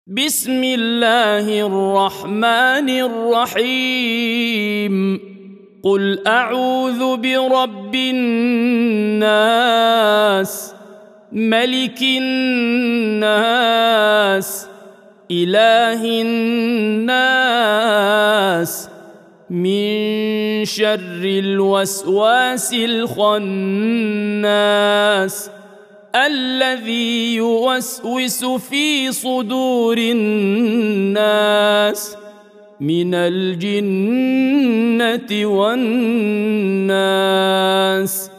بسم الله الرحمن الرحيم قل أعوذ برب الناس ملك الناس إله الناس من شر الوسواس الخناس الذي يوسوس في صدور الناس من الجنة والناس